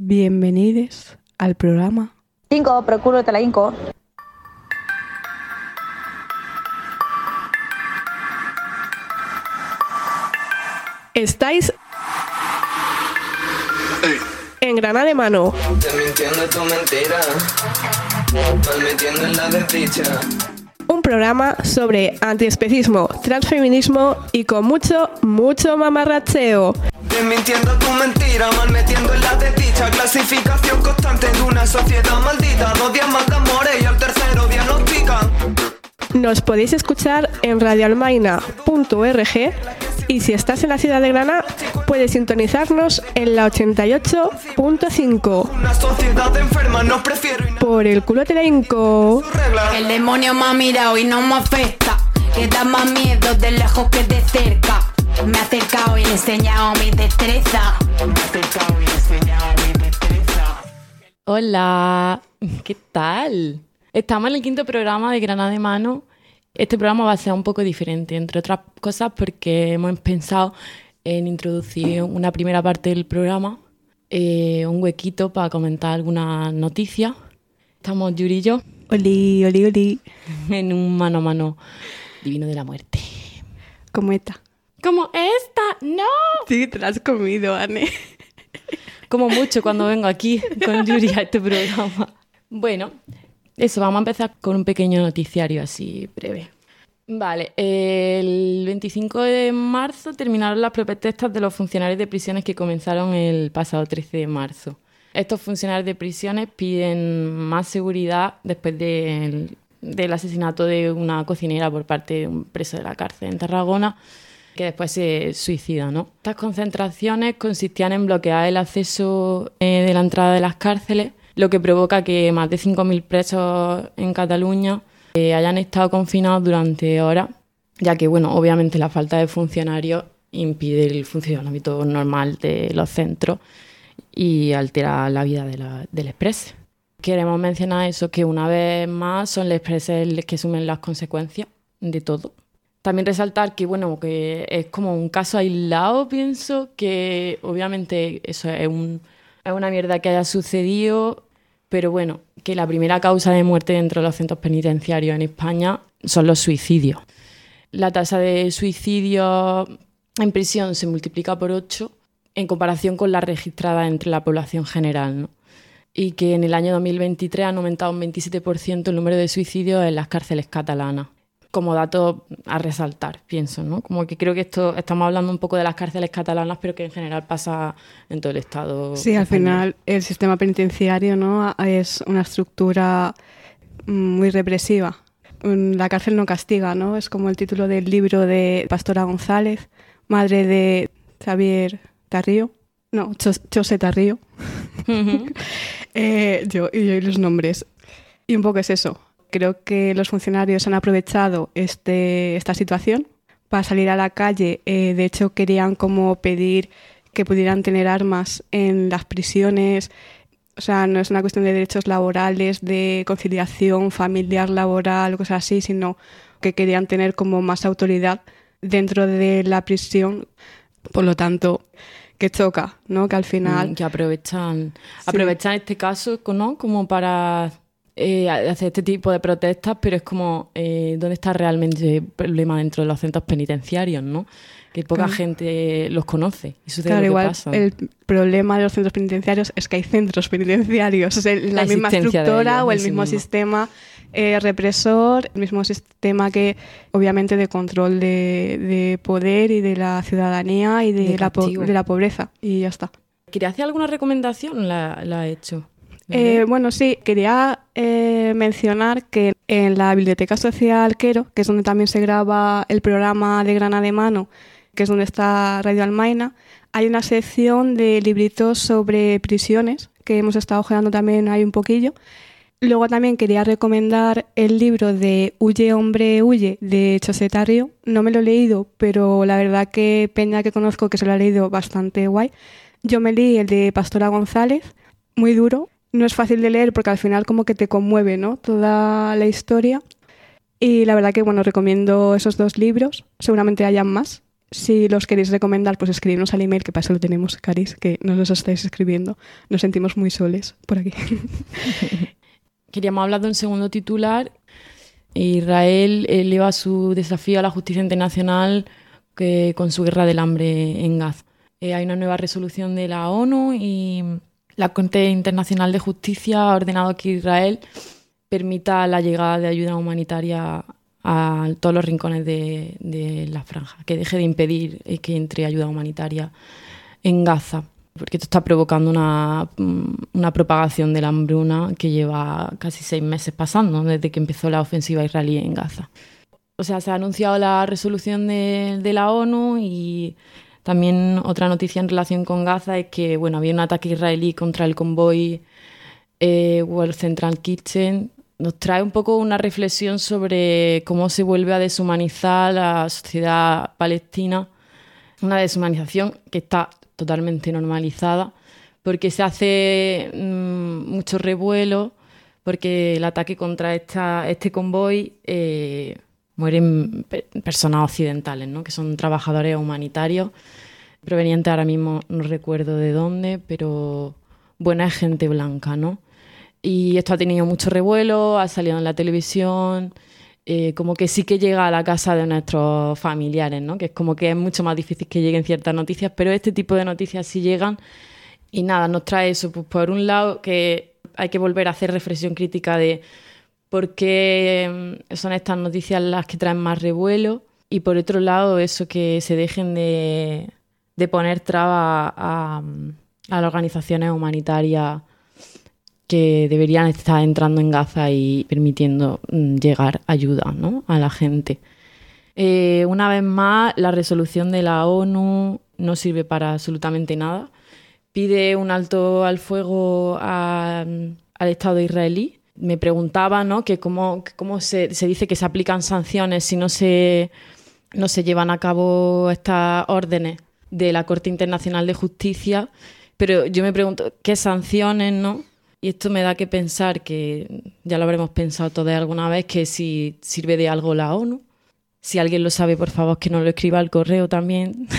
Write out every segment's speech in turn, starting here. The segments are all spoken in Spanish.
Bienvenidos al programa 5, pero culo te la hinco. Estáis en Granada de Mano. Te mintiendo tu mentira, estás metiendo en la desdicha. Un programa sobre antiespecismo, transfeminismo y con mucho mamarracheo. Desmintiendo tu mentira, mal metiendo en la desdicha. Clasificación constante de una sociedad maldita. 2 días más de amores y al tercero día nos pican. Nos podéis escuchar en radioalmaina.org y si estás en la ciudad de Granada, puedes sintonizarnos en la 88.5. Una sociedad enferma nos prefiere. Por el culo te la hinco. El demonio me ha mirado y no me afecta, que da más miedo de lejos que de cerca. Me ha acercado y le he enseñado mi destreza. Hola, ¿qué tal? Estamos en el 5º programa de Granada de Mano. Este programa va a ser un poco diferente, entre otras cosas porque hemos pensado en introducir una primera parte del programa, un huequito para comentar algunas noticias. Estamos Yuri y yo. Oli. En un mano a mano divino de la muerte. ¿Cómo está? ¡Como esta! ¡No! Sí, te la has comido, Anne. Como mucho cuando vengo aquí con Yuri a este programa. Bueno, eso, vamos a empezar con un pequeño noticiario así breve. Vale, el 25 de marzo terminaron las protestas de los funcionarios de prisiones que comenzaron el pasado 13 de marzo. Estos funcionarios de prisiones piden más seguridad después del asesinato de una cocinera por parte de un preso de la cárcel en Tarragona, que después se suicida, ¿no? Estas concentraciones consistían en bloquear el acceso de la entrada de las cárceles, lo que provoca que más de 5.000 presos en Cataluña hayan estado confinados durante horas, ya que, bueno, obviamente la falta de funcionarios impide el funcionamiento normal de los centros y altera la vida del express. Queremos mencionar eso, que una vez más son los expresses los que asumen las consecuencias de todo. También resaltar que, bueno, que es como un caso aislado, pienso, que obviamente eso es una mierda que haya sucedido, pero bueno, que la primera causa de muerte dentro de los centros penitenciarios en España son los suicidios. La tasa de suicidios en prisión se multiplica por 8 en comparación con la registrada entre la población general, ¿no? Y que en el año 2023 han aumentado un 27% el número de suicidios en las cárceles catalanas. Como dato a resaltar, pienso, ¿no? Como que creo que estamos hablando un poco de las cárceles catalanas, pero que en general pasa en todo el Estado. Sí, al final el sistema penitenciario, ¿no?, es una estructura muy represiva. La cárcel no castiga, ¿no? Es como el título del libro de Pastora González, madre de Xavier Tarrío. No, José Tarrío. Uh-huh. Yo los nombres. Y un poco es eso. Creo que los funcionarios han aprovechado esta situación para salir a la calle. De hecho, querían como pedir que pudieran tener armas en las prisiones. O sea, no es una cuestión de derechos laborales, de conciliación familiar, laboral, cosas así, sino que querían tener como más autoridad dentro de la prisión. Por lo tanto, que choca, ¿no? Que al final... Que aprovechan este caso, ¿no?, como para... hacer este tipo de protestas, pero es como ¿dónde está realmente el problema dentro de los centros penitenciarios, ¿no? Que poca gente los conoce. Eso es lo que igual pasa. El problema de los centros penitenciarios es que hay centros penitenciarios, o sea, la misma estructura o el mismo sistema represor, el mismo sistema que obviamente de control de poder y de la ciudadanía y de la pobreza, y ya está. ¿Quería hacer alguna recomendación? La he hecho. Bueno, sí, quería mencionar que en la Biblioteca Social Quero, que es donde también se graba el programa de Granada de Mano, que es donde está Radio Almaina, hay una sección de libritos sobre prisiones, que hemos estado ojeando también ahí un poquillo. Luego también quería recomendar el libro de Huye, hombre, huye, de José Tarrío. No me lo he leído, pero la verdad que peña que conozco que se lo ha leído bastante guay. Yo me leí el de Pastora González, muy duro. No es fácil de leer porque al final como que te conmueve, ¿no?, toda la historia. Y la verdad que, bueno, recomiendo esos 2 libros. Seguramente hayan más. Si los queréis recomendar, pues escribirnos al email, que para eso lo tenemos, Caris, que nos los estáis escribiendo. Nos sentimos muy soles por aquí. Queríamos hablar de un segundo titular. Israel eleva su desafío a la justicia internacional con su guerra del hambre en Gaza. Hay una nueva resolución de la ONU y la Corte Internacional de Justicia ha ordenado que Israel permita la llegada de ayuda humanitaria a todos los rincones de la franja, que deje de impedir que entre ayuda humanitaria en Gaza, porque esto está provocando una propagación de la hambruna que lleva casi 6 meses pasando desde que empezó la ofensiva israelí en Gaza. O sea, se ha anunciado la resolución de la ONU y también otra noticia en relación con Gaza es que había un ataque israelí contra el convoy World Central Kitchen. Nos trae un poco una reflexión sobre cómo se vuelve a deshumanizar la sociedad palestina, una deshumanización que está totalmente normalizada, porque se hace mucho revuelo, porque el ataque contra este convoy mueren personas occidentales, ¿no? Que son trabajadores humanitarios, provenientes ahora mismo, no recuerdo de dónde, pero buena gente blanca, ¿no? Y esto ha tenido mucho revuelo, ha salido en la televisión, como que sí que llega a la casa de nuestros familiares, ¿no? Que es como que es mucho más difícil que lleguen ciertas noticias, pero este tipo de noticias sí llegan. Y nada, nos trae eso, pues por un lado que hay que volver a hacer reflexión crítica de por qué son estas noticias las que traen más revuelo, y por otro lado eso, que se dejen de poner trabas a las organizaciones humanitarias que deberían estar entrando en Gaza y permitiendo llegar ayuda, ¿no?, a la gente. Una vez más, la resolución de la ONU no sirve para absolutamente nada. Pide un alto al fuego al Estado israelí. Me preguntaba, ¿no?, que cómo se dice que se aplican sanciones si no se llevan a cabo estas órdenes de la Corte Internacional de Justicia. Pero yo me pregunto, ¿qué sanciones, no? Y esto me da que pensar, que ya lo habremos pensado todos alguna vez, que si sirve de algo la ONU. Si alguien lo sabe, por favor, que nos lo escriba al correo también,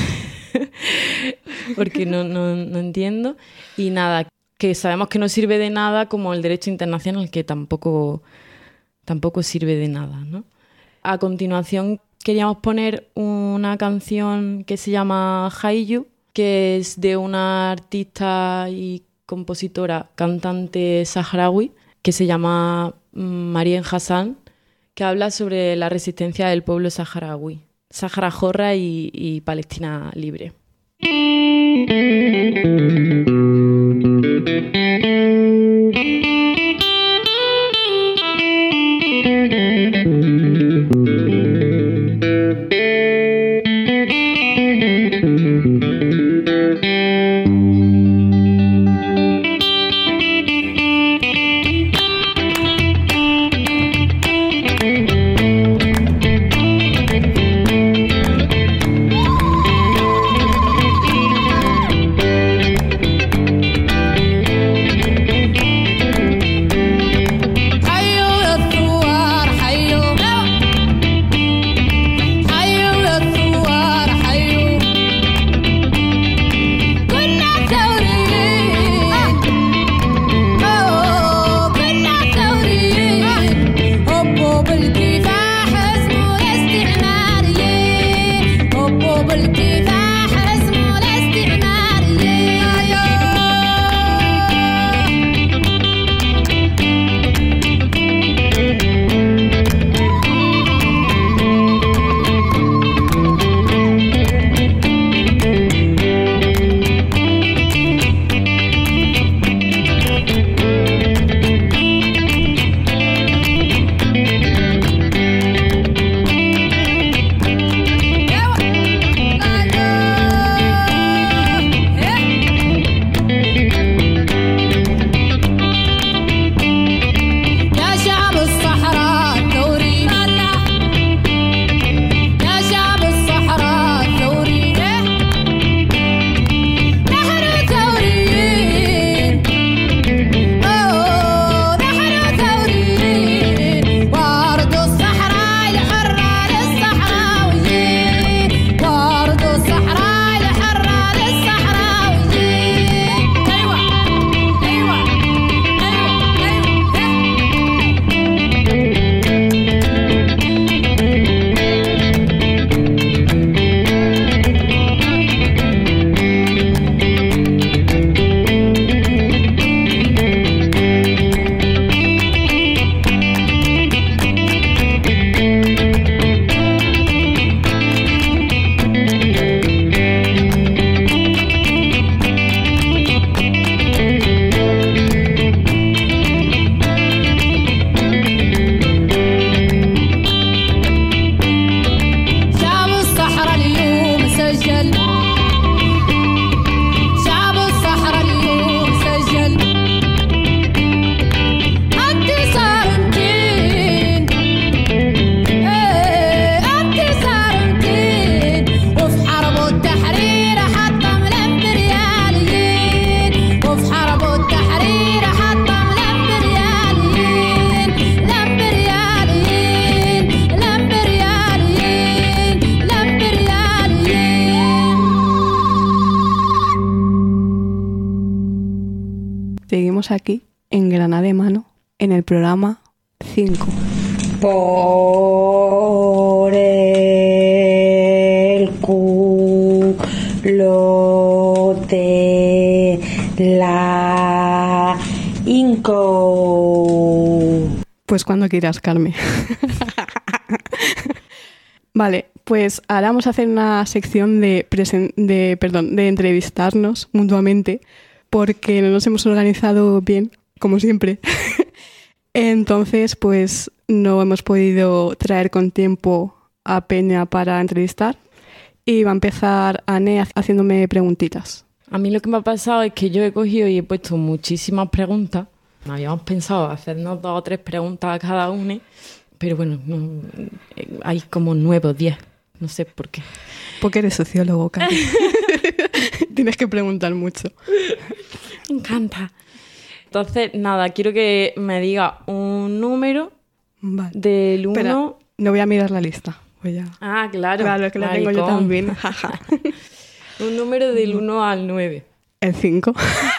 porque no entiendo. Y nada, que sabemos que no sirve de nada, como el derecho internacional, que tampoco sirve de nada, ¿no? A continuación queríamos poner una canción que se llama Hayu, que es de una artista y compositora, cantante saharaui, que se llama Mariem Hassan, que habla sobre la resistencia del pueblo saharaui, Sahara Jorra y Palestina libre. Seguimos aquí en Granada de Mano, en el programa 5. Por el culo de la Inco. Pues cuando quieras, Carmen. Vale, pues ahora vamos a hacer una sección de entrevistarnos mutuamente, porque no nos hemos organizado bien, como siempre. Entonces, pues no hemos podido traer con tiempo a Peña para entrevistar y va a empezar Ane haciéndome preguntitas. A mí lo que me ha pasado es que yo he cogido y he puesto muchísimas preguntas. Habíamos pensado hacernos 2 o 3 preguntas a cada una, pero bueno, no, hay como 9 o 10. No sé por qué. Porque eres sociólogo, Carmen. Tienes que preguntar mucho. Me encanta. Entonces, nada, quiero que me diga un número del 1... Espera, no voy a mirar la lista. Voy a... Ah, claro. Claro, que la tengo yo también. Un número del 1 al 9. El 5.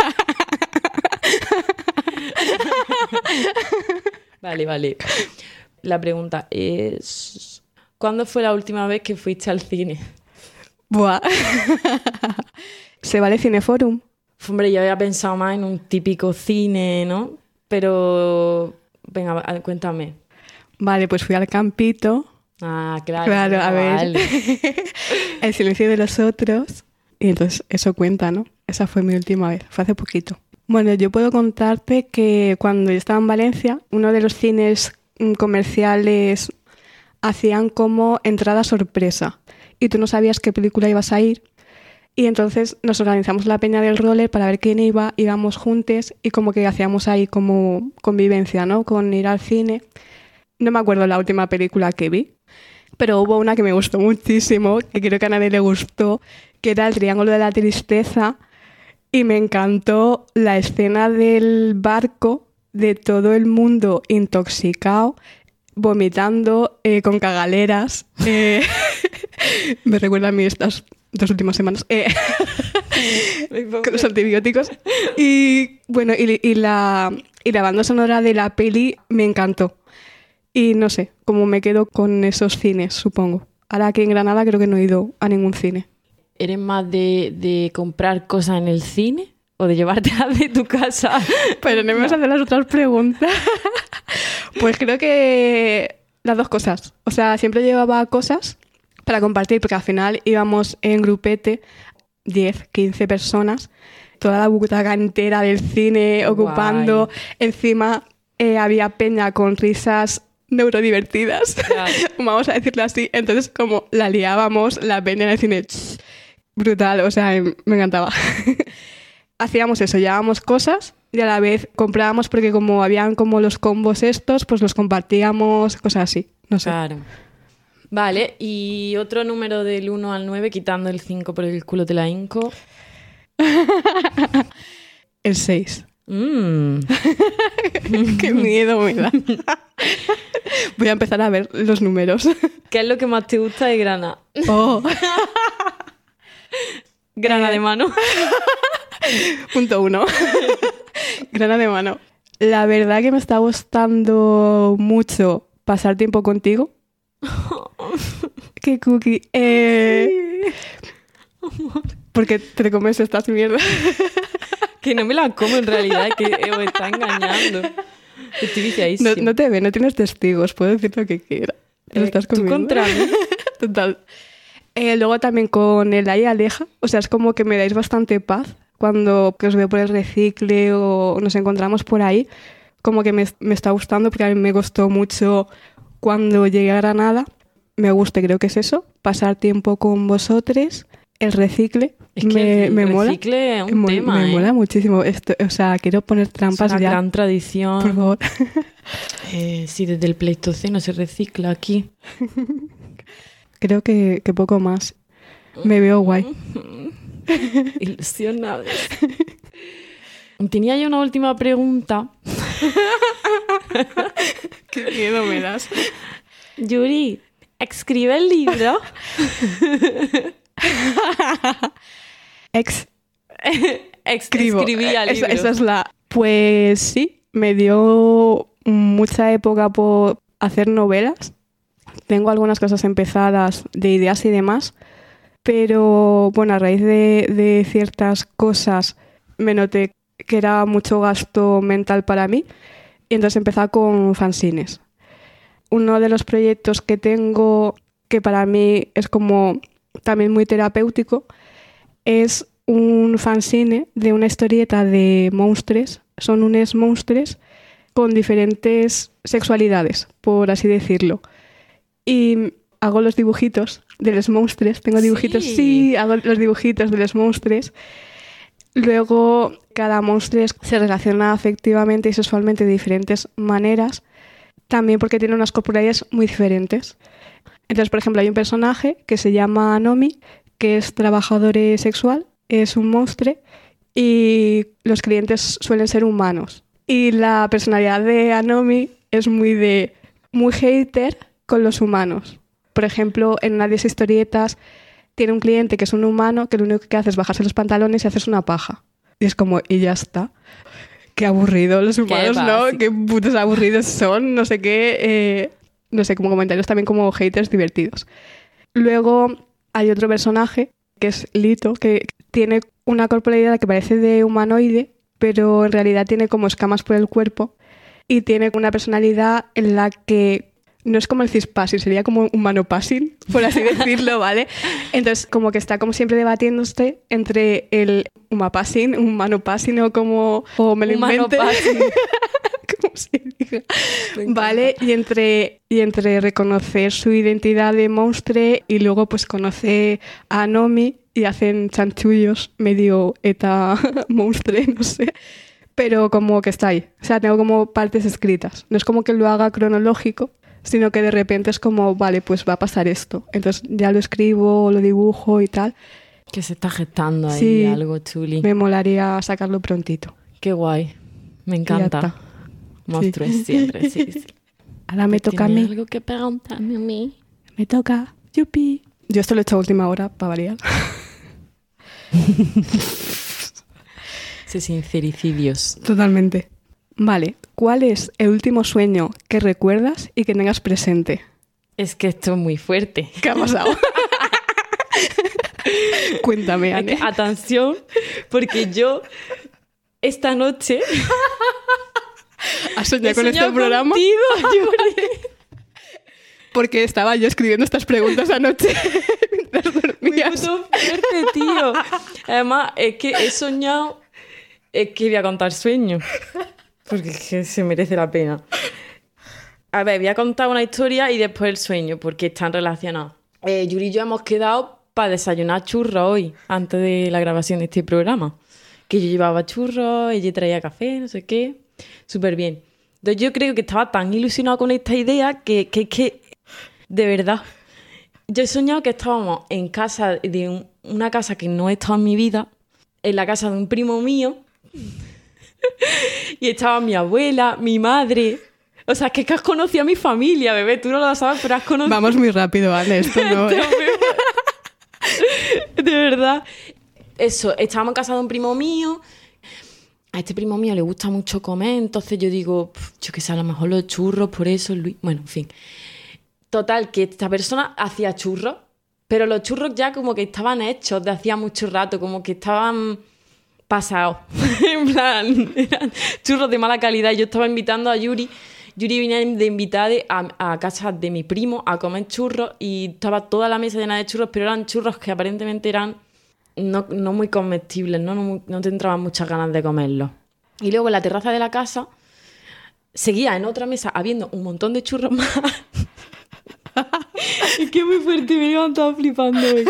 Vale. La pregunta es... ¿Cuándo fue la última vez que fuiste al cine? Buah. ¿Se vale Cineforum? Hombre, yo había pensado más en un típico cine, ¿no? Pero... Venga, cuéntame. Vale, pues fui al Campito. Ah, claro. Claro, a ver. Vale. El silencio de los otros. Y entonces eso cuenta, ¿no? Esa fue mi última vez. Fue hace poquito. Bueno, yo puedo contarte que cuando yo estaba en Valencia, uno de los cines comerciales hacían como entrada sorpresa. Y tú no sabías qué película ibas a ir. Y entonces nos organizamos la peña del roller para ver quién iba, íbamos juntos y como que hacíamos ahí como convivencia, ¿no? Con ir al cine. No me acuerdo la última película que vi, pero hubo una que me gustó muchísimo, que creo que a nadie le gustó, que era El Triángulo de la Tristeza, y me encantó la escena del barco, de todo el mundo intoxicado, vomitando, con cagaleras. Me recuerda a mí estas 2 últimas semanas con los antibióticos. Y bueno, y la banda sonora de la peli me encantó. Y no sé, como me quedo con esos cines, supongo. Ahora aquí en Granada creo que no he ido a ningún cine. ¿Eres más de comprar cosas en el cine o de llevártelas de tu casa? Pero no me vas a hacer las otras preguntas. Pues creo que las 2 cosas. O sea, siempre llevaba cosas para compartir, porque al final íbamos en grupete, 10, 15 personas, toda la butaca entera del cine ocupando. Guay. Encima había peña con risas neurodivertidas, claro. Vamos a decirlo así. Entonces, como la liábamos, la peña en el cine, brutal, o sea, me encantaba. Hacíamos eso, llevábamos cosas y a la vez comprábamos, porque como habían como los combos estos, pues los compartíamos, cosas así, no sé. Claro. Vale, y otro número del 1 al 9, quitando el 5 por el culo de la Inco. El 6. Qué miedo me da. Voy a empezar a ver los números. ¿Qué es lo que más te gusta de Granada? Oh. Granada de Mano. Punto 1. Granada de Mano. La verdad que me está gustando mucho pasar tiempo contigo. Qué cookie. Porque te comes estas mierdas. Que no me las como en realidad, que me está engañando. Estoy viciadísima. No te ve, no tienes testigos, puedo decir lo que quiera. Te lo estás comiendo. ¿Tú contra mí? Total. Luego también con el Ay Aleja, o sea, es como que me dais bastante paz cuando que os veo por el recicle o nos encontramos por ahí. Como que me está gustando, porque a mí me costó mucho cuando llegué a Granada. Me gusta, creo que es eso, pasar tiempo con vosotros. El recicle es que me mola. El recicle es un tema, me mola muchísimo. Esto, o sea, quiero poner trampas es una ya. gran tradición. Por favor. Sí, desde el Pleistoceno se recicla aquí. Creo que poco más. Me veo guay. Ilusionada. Tenía yo una última pregunta. Qué miedo me das. Yuri, ¿escribe el libro? Escribí el libro. Esa es Pues sí, me dio mucha época por hacer novelas. Tengo algunas cosas empezadas de ideas y demás, pero bueno, a raíz de ciertas cosas me noté que era mucho gasto mental para mí y entonces empecé con fanzines. Uno de los proyectos que tengo, que para mí es como también muy terapéutico, es un fanzine de una historieta de monstruos. Son unos monstruos con diferentes sexualidades, por así decirlo. Y hago los dibujitos de los monstruos. Tengo dibujitos, sí, hago los dibujitos de los monstruos. Luego, cada monstruo se relaciona afectivamente y sexualmente de diferentes maneras, también porque tiene unas corporalidades muy diferentes. Entonces, por ejemplo, hay un personaje que se llama Nomi, que es trabajador sexual, es un monstruo y los clientes suelen ser humanos. Y la personalidad de Anomi es muy hater con los humanos. Por ejemplo, en una de esas historietas tiene un cliente que es un humano que lo único que hace es bajarse los pantalones y hacerse una paja. Y es como, y ya está. Qué aburrido los humanos, ¿no? Qué putos aburridos son, no sé qué. No sé, como comentarios también como haters divertidos. Luego hay otro personaje que es Lito, que tiene una corporalidad que parece de humanoide, pero en realidad tiene como escamas por el cuerpo y tiene una personalidad en la que no es como el cispassing, sería como un manopassing, por así decirlo, ¿vale? Entonces, como que está como siempre debatiéndose entre el humapassing, un manopassing o me lo invente. Como se diga. ¿Vale? Y entre reconocer su identidad de monstruo y luego pues conoce a Nomi y hacen chanchullos medio eta monstruo, no sé. Pero como que está ahí. O sea, tengo como partes escritas. No es como que lo haga cronológico, sino que de repente es como, vale, pues va a pasar esto. Entonces ya lo escribo, lo dibujo y tal. Que se está gestando ahí sí, algo chuli. Me molaría sacarlo prontito. Qué guay. Me encanta. Monstruos sí. Siempre, sí. Ahora me toca a mí. ¿Algo que preguntarme a mí? Me toca. Yupi. Yo esto lo he hecho a última hora, para variar. Sincericidios. Totalmente. Vale, ¿cuál es el último sueño que recuerdas y que tengas presente? Es que esto es muy fuerte. ¿Qué ha pasado? Cuéntame, Anne. Atención, porque yo esta noche ¿has soñado con este programa? Contigo, porque estaba yo escribiendo estas preguntas anoche mientras dormías. Muy puto fuerte, tío. Además, es que he soñado. Es que voy a contar sueños. Porque es que se merece la pena. A ver, voy a contar una historia y después el sueño, porque están relacionados. Yuri y yo hemos quedado para desayunar churros hoy, antes de la grabación de este programa. Que yo llevaba churros, ella traía café, no sé qué. Súper bien. Entonces yo creo que estaba tan ilusionado con esta idea que de verdad, yo he soñado que estábamos en casa de una casa que no he estado en mi vida, en la casa de un primo mío, y estaba mi abuela, mi madre. O sea, es que has conocido a mi familia, bebé. Tú no lo sabes, pero has conocido... Vamos muy rápido, Anne, esto no... De verdad. Eso, estábamos en casa de un primo mío. A este primo mío le gusta mucho comer, entonces yo digo, yo qué sé, a lo mejor los churros, por eso, Luis... Bueno, en fin. Total, que esta persona hacía churros, pero los churros ya como que estaban hechos de hacía mucho rato, como que estaban pasados. En plan, eran churros de mala calidad. Yo estaba invitando a Yuri. Yuri venía de invitada a casa de mi primo a comer churros y estaba toda la mesa llena de churros, pero eran churros que aparentemente eran no muy comestibles, no te entraban muchas ganas de comerlos. Y luego en la terraza de la casa seguía en otra mesa habiendo un montón de churros más. Es que es muy fuerte, me he levantado flipando hoy.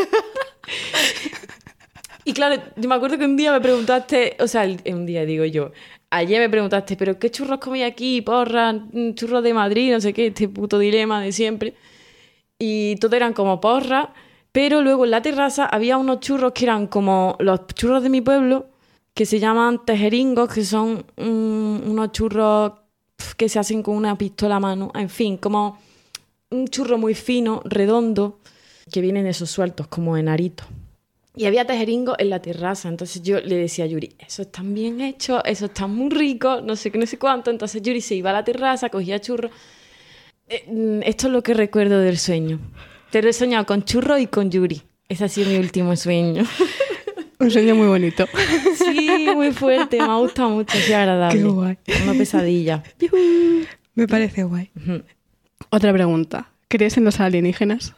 Y claro, yo me acuerdo que un día me preguntaste, o sea, un día digo yo, ayer me preguntaste, ¿pero qué churros comí aquí? Porras, churros de Madrid, no sé qué, este puto dilema de siempre. Y todos eran como porras, pero luego en la terraza había unos churros que eran como los churros de mi pueblo, que se llaman tejeringos, que son unos churros que se hacen con una pistola a mano. En fin, como un churro muy fino, redondo, que vienen esos sueltos, como en aritos. Y había tejeringos en la terraza. Entonces yo le decía a Yuri, eso está bien hecho, eso está muy rico, no sé qué, no sé cuánto. Entonces Yuri se iba a la terraza, cogía churros. Esto es lo que recuerdo del sueño. Te lo he soñado con churros y con Yuri. Ese ha sido mi último sueño. Un sueño muy bonito. Sí, muy fuerte. Me ha gustado mucho, sí, agradable. Qué guay. Una pesadilla. Me parece guay. Otra pregunta. ¿Crees en los alienígenas?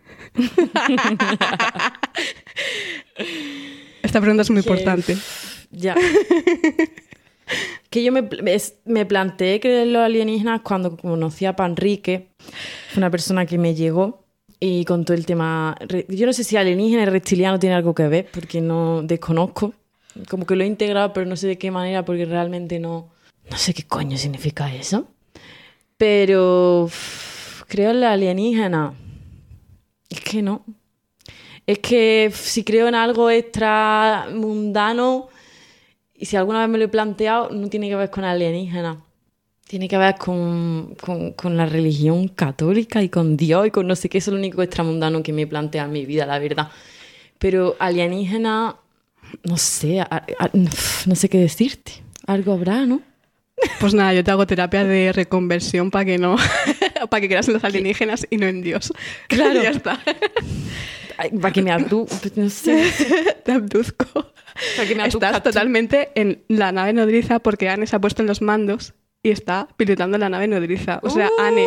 Esta pregunta es muy importante. Ya. Que yo me planteé creer en los alienígenas cuando conocí a Panrique. Fue una persona que me llegó y contó el tema. Yo no sé si alienígena y reptiliano tiene algo que ver, porque no desconozco. Como que lo he integrado, pero no sé de qué manera, porque realmente no sé qué coño significa eso. Pero creo en la alienígena. Es que no. Es que si creo en algo extra mundano, y si alguna vez me lo he planteado, no tiene que ver con alienígena. Tiene que ver con la religión católica y con Dios y con no sé qué. Eso es lo único extramundano que me he planteado en mi vida, la verdad. Pero alienígena, no sé, no sé qué decirte. Algo habrá, ¿no? Pues nada, yo te hago terapia de reconversión para que no, para que creas en los alienígenas y no en Dios. Claro. Ya está. Para que me no sé. Te abduzco. Para que me Estás totalmente en la nave nodriza porque Anne se ha puesto en los mandos y está pilotando la nave nodriza. O sea, Anne...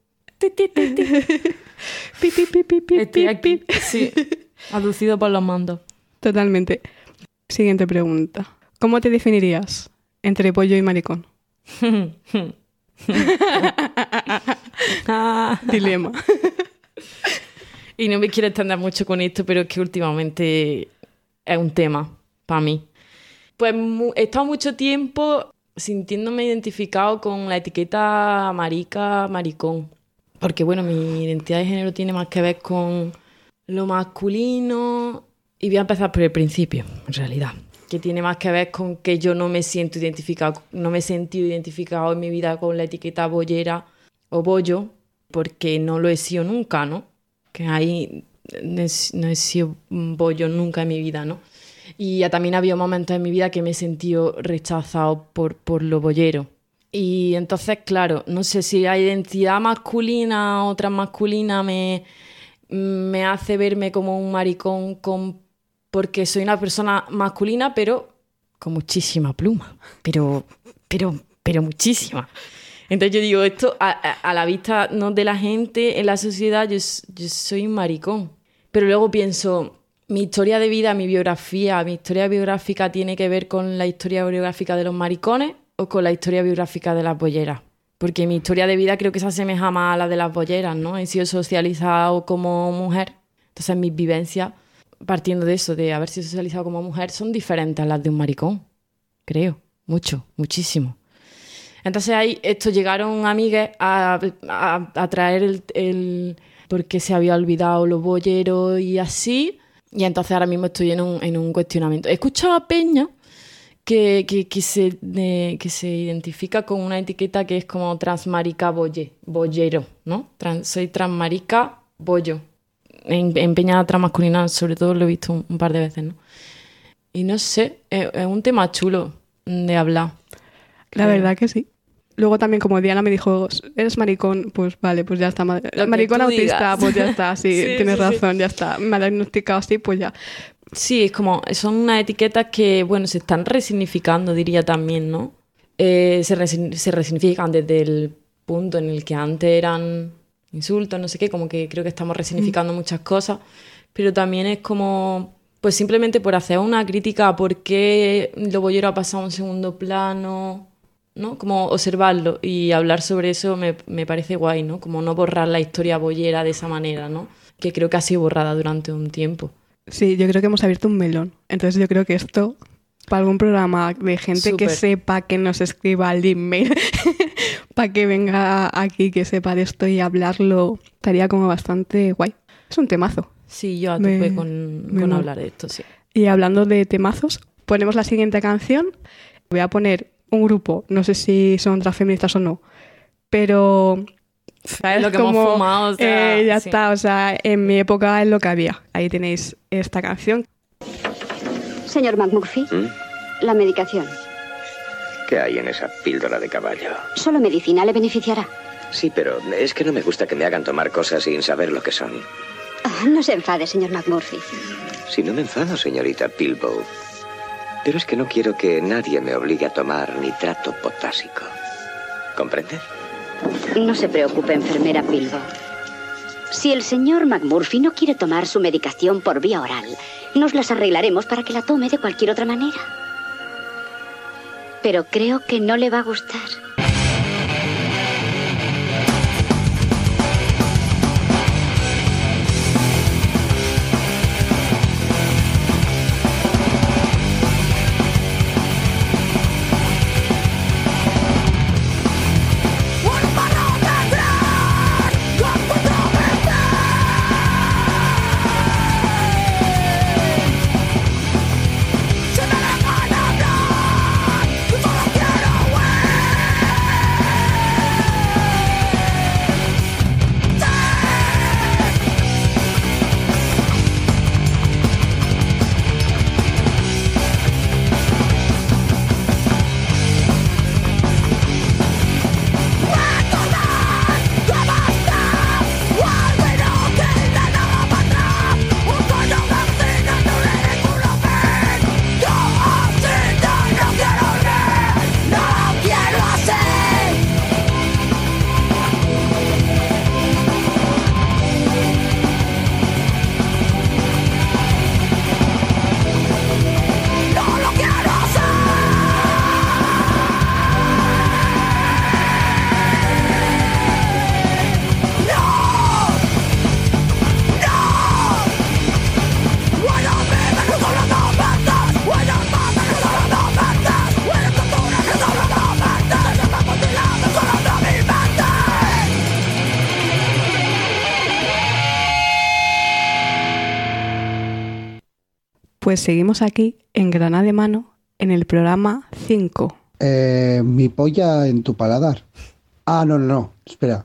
Estoy aquí, sí. Aducido por los mandos. Totalmente. Siguiente pregunta. ¿Cómo te definirías entre pollo y maricón? Dilema. Y no me quiero extender mucho con esto, pero es que últimamente es un tema para mí. Pues he estado mucho tiempo sintiéndome identificado con la etiqueta marica, maricón. Porque, bueno, mi identidad de género tiene más que ver con lo masculino. Y voy a empezar por el principio, en realidad. Que tiene más que ver con que yo no me siento identificado, no me he sentido identificado en mi vida con la etiqueta bollera o bollo, porque no lo he sido nunca, ¿no? Que ahí no he sido bollo nunca en mi vida, ¿no? Y ya también había momentos en mi vida que me he sentido rechazado por lo bollero. Y entonces, claro, no sé si la identidad masculina o transmasculina me hace verme como un maricón porque soy una persona masculina, pero con muchísima pluma. Pero muchísima. Entonces yo digo, esto a la vista no de la gente, en la sociedad, yo soy un maricón. Pero luego pienso, mi historia de vida, mi historia biográfica tiene que ver con la historia biográfica de los maricones o con la historia biográfica de las bolleras. Porque mi historia de vida creo que se asemeja más a la de las bolleras, ¿no? He sido socializado como mujer. Entonces mis vivencias, partiendo de eso, de haber sido socializado como mujer, son diferentes a las de un maricón. Creo. Muchísimo. Entonces ahí llegaron amigas a traer el porque se había olvidado los bolleros y así. Y entonces ahora mismo estoy en un cuestionamiento. He escuchado a Peña que se identifica con una etiqueta que es como transmarica bollero, ¿no? Soy transmarica bollo. En Peña transmasculina sobre todo lo he visto un par de veces, ¿no? Y no sé, es un tema chulo de hablar. La verdad que sí. Luego también, como Diana me dijo, ¿eres maricón? Pues vale, pues ya está. Maricón autista, digas. pues ya está. Sí, tienes razón, ya está. Me ha diagnosticado así, pues ya. Sí, es como, son unas etiquetas que, bueno, se están resignificando, diría también, ¿no? Se resignifican desde el punto en el que antes eran insultos, no sé qué, como que creo que estamos resignificando muchas cosas, pero también es como, pues simplemente por hacer una crítica a por qué lo bollero ha pasado a un segundo plano, ¿no? Como observarlo y hablar sobre eso me parece guay, ¿no? Como no borrar la historia bollera de esa manera, ¿no? Que creo que ha sido borrada durante un tiempo. Sí, yo creo que hemos abierto un melón. Entonces yo creo que esto, para algún programa de gente que sepa, que nos escriba al email, para que venga aquí, que sepa de esto y hablarlo, estaría como bastante guay. Es un temazo. Sí, yo a tope con hablar de esto, sí. Y hablando de temazos, ponemos la siguiente canción. Voy a poner un grupo, no sé si son transfeministas o no, pero ¿sabes? Lo que como, hemos fumado, o sea, ya sí. Está, o sea, en mi época es lo que había. Ahí tenéis esta canción. Señor McMurphy, la medicación. ¿Qué hay en esa píldora de caballo? Solo medicina le beneficiará. Sí, pero es que no me gusta que me hagan tomar cosas sin saber lo que son. No se enfade, señor McMurphy. Si no me enfado, señorita Pilbow. Pero es que no quiero que nadie me obligue a tomar nitrato potásico. ¿Comprende? No se preocupe, enfermera Pilbow. Si el señor McMurphy no quiere tomar su medicación por vía oral, nos las arreglaremos para que la tome de cualquier otra manera. Pero creo que no le va a gustar. Pues seguimos aquí en Granada de Mano en el programa 5. Mi polla en tu paladar. No. Espera.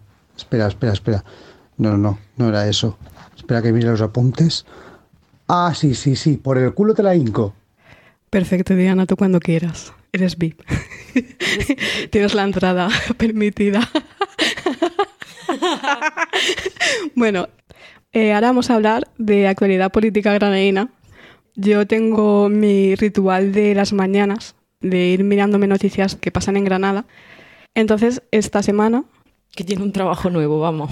No era eso. Espera que mire los apuntes. Sí. Por el culo te la hinco. Perfecto, Diana, tú cuando quieras. Eres VIP. Tienes la entrada permitida. Bueno, ahora vamos a hablar de actualidad política granadina. Yo tengo mi ritual de las mañanas, de ir mirándome noticias que pasan en Granada. Entonces, esta semana... Que tiene un trabajo nuevo, vamos.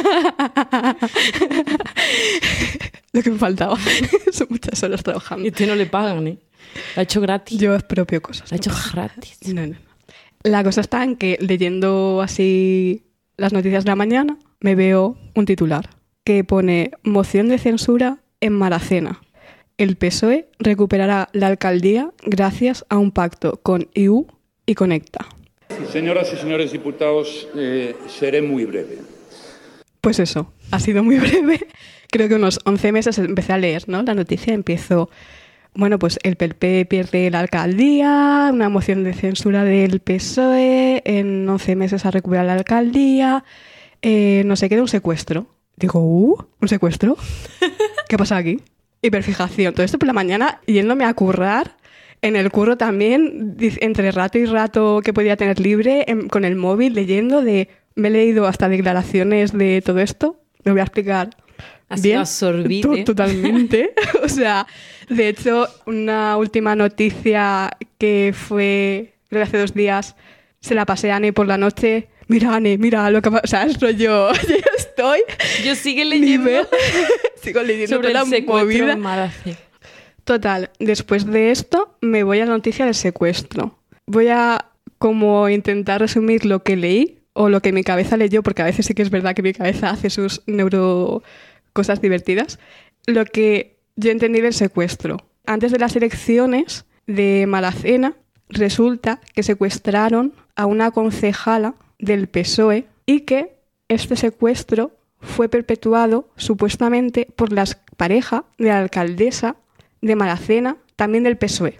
Lo que me faltaba. Son muchas horas trabajando. Y a usted no le pagan, ¿eh? Lo ha hecho gratis. Yo expropio cosas. Lo ha hecho gratis. No. La cosa está en que leyendo así las noticias de la mañana, me veo un titular que pone moción de censura en Maracena. El PSOE recuperará la alcaldía gracias a un pacto con IU y Conecta. Señoras y señores diputados, seré muy breve. Pues eso, ha sido muy breve. Creo que unos 11 meses empecé a leer, ¿no? La noticia empiezo... Bueno, pues el PP pierde la alcaldía, una moción de censura del PSOE, en 11 meses a recuperar la alcaldía, no sé qué, de un secuestro. Digo, ¿un secuestro? ¿Qué pasa aquí? Hiperfijación. Todo esto por la mañana yéndome a currar. En el curro también, entre rato y rato que podía tener libre, con el móvil leyendo me he leído hasta declaraciones de todo esto. Me voy a explicar. Has bien. Absorbido. Totalmente. O sea, de hecho, una última noticia que fue, creo que hace 2 días, se la pasé a Ane por la noche. Mira, Ane, mira lo que pasa. O sea, es rollo, yo estoy... Yo sigo leyendo. Sigo leyendo sobre toda el la secuestro movida. en Maracena. Total, después de esto me voy a la noticia del secuestro. Voy a como intentar resumir lo que leí o lo que mi cabeza leyó, porque a veces sí que es verdad que mi cabeza hace sus cosas divertidas. Lo que yo entendí del secuestro. Antes de las elecciones de Maracena, resulta que secuestraron a una concejala del PSOE y que este secuestro fue perpetuado supuestamente por la pareja de la alcaldesa de Maracena, también del PSOE.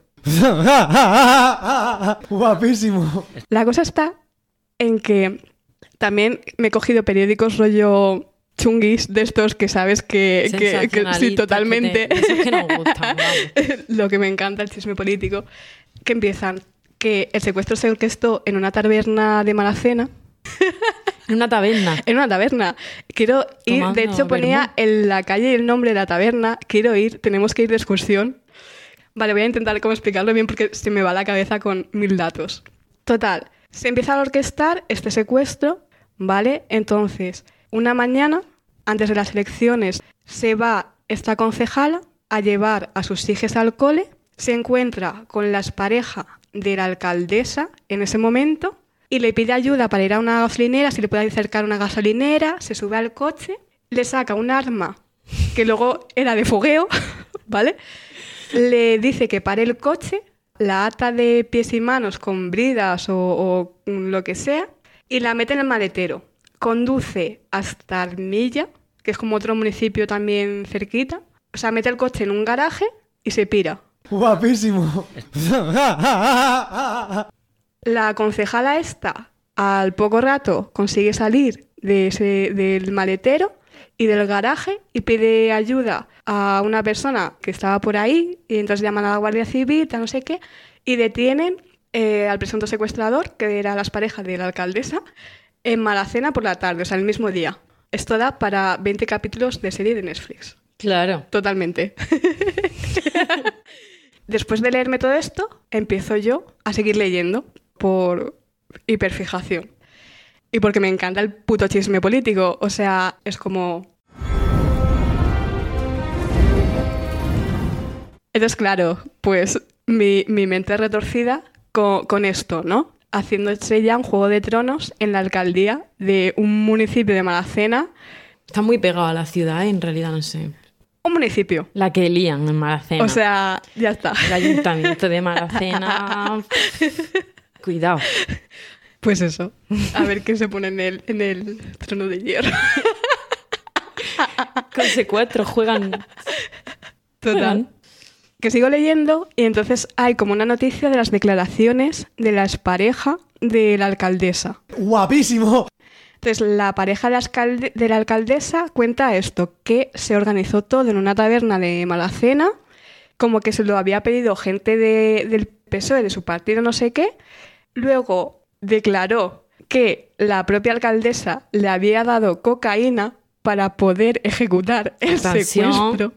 Guapísimo. La cosa está en que también me he cogido periódicos rollo chunguis de estos que sabes que sí, totalmente. Esos que nos gustan, vamos. Lo que me encanta, el chisme político, que empiezan que el secuestro se orquestó en una taberna de Malacena. En una taberna. En una taberna. Quiero ir, Tomando de hecho ponía en la calle el nombre de la taberna. Quiero ir, tenemos que ir de excursión. Vale, voy a intentar cómo explicarlo bien porque se me va la cabeza con 1000 datos. Total, se empieza a orquestar este secuestro, ¿vale? Entonces, una mañana, antes de las elecciones, se va esta concejala a llevar a sus hijas al cole, se encuentra con la expareja de la alcaldesa en ese momento y le pide ayuda para ir a una gasolinera, si le puede acercar a una gasolinera, se sube al coche, le saca un arma que luego era de fogueo, ¿vale? Le dice que pare el coche, la ata de pies y manos con bridas o lo que sea y la mete en el maletero. Conduce hasta Armilla, que es como otro municipio también cerquita. O sea, mete el coche en un garaje y se pira. ¡Guapísimo! La concejala esta, al poco rato, consigue salir del maletero y del garaje y pide ayuda a una persona que estaba por ahí y entonces llaman a la Guardia Civil, no sé qué, y detienen al presunto secuestrador, que era la expareja de la alcaldesa, en Malacena por la tarde, o sea, el mismo día. Esto da para 20 capítulos de serie de Netflix. Claro. Totalmente. Después de leerme todo esto, empiezo yo a seguir leyendo por hiperfijación. Y porque me encanta el puto chisme político. O sea, es como... Entonces, claro, pues mi mente retorcida con esto, ¿no? Haciéndose ya un Juego de Tronos en la alcaldía de un municipio de Malacena. Está muy pegado a la ciudad, en realidad, no sé. Un municipio. La que lían en Malacena. O sea, ya está. El ayuntamiento de Malacena. Cuidado. Pues eso. A ver quién se pone en el trono de hierro. Con secuestro juegan. Total. Que sigo leyendo y entonces hay como una noticia de las declaraciones de la expareja de la alcaldesa. ¡Guapísimo! Entonces la pareja de la alcaldesa cuenta esto, que se organizó todo en una taberna de Malacena, como que se lo había pedido gente del PSOE, de su partido, no sé qué. Luego declaró que la propia alcaldesa le había dado cocaína para poder ejecutar el secuestro.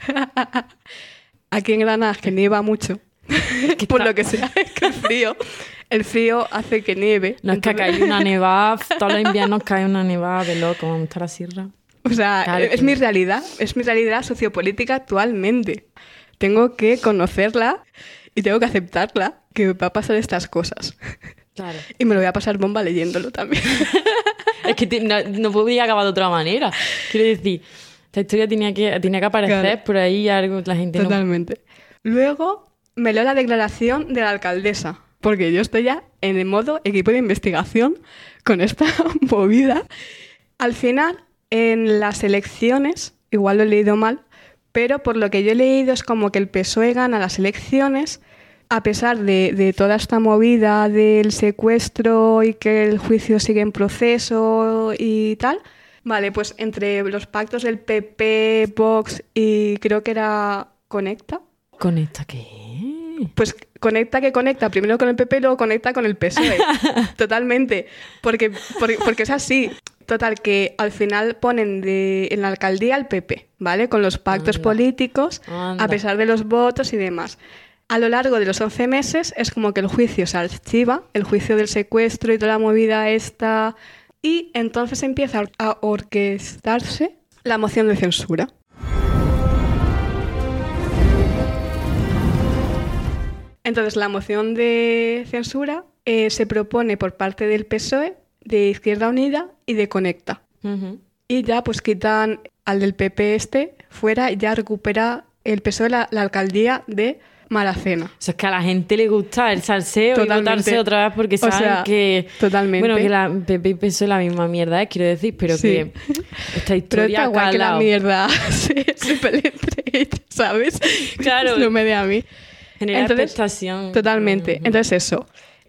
Aquí en Granada que nieva mucho, por lo que sea, es que el frío hace que nieve. No es que cae una nevada, todos los inviernos cae una nevada de loco, como está la sierra. O sea, claro, es mi realidad sociopolítica actualmente. Tengo que conocerla y tengo que aceptarla, que va a pasar estas cosas. Claro. Y me lo voy a pasar bomba leyéndolo también. Es que no podía acabar de otra manera. Quiero decir... Esta historia tenía que aparecer, claro. Por ahí algo la gente Totalmente. No... Luego me leo la declaración de la alcaldesa, porque yo estoy ya en el modo equipo de investigación con esta movida. Al final, en las elecciones, igual lo he leído mal, pero por lo que yo he leído es como que el PSOE gana las elecciones a pesar de toda esta movida del secuestro y que el juicio sigue en proceso y tal. Vale, pues entre los pactos del PP, Vox y creo que era Conecta. ¿Conecta qué? Pues conecta primero con el PP, luego conecta con el PSOE. Totalmente. Porque es así. Total, que al final ponen en la alcaldía al PP, ¿vale? Con los pactos políticos, a pesar de los votos y demás. A lo largo de los 11 meses es como que el juicio se archiva, el juicio del secuestro y toda la movida esta... Y entonces empieza a orquestarse la moción de censura. Entonces la moción de censura se propone por parte del PSOE, de Izquierda Unida y de Conecta. Uh-huh. Y ya pues quitan al del PP fuera y ya recupera el PSOE la alcaldía de Malacena. O sea, es que a la gente le gusta el salseo. Totalmente. Y votarse otra vez porque saben que... Totalmente. Bueno, que la PP y PSOE es la misma mierda, quiero decir, pero sí. Que esta historia... Pero está guay que la mierda se pelee entre ellos, ¿sabes? Claro. No me dé a mí. Genera expectación. Totalmente. Entonces eso.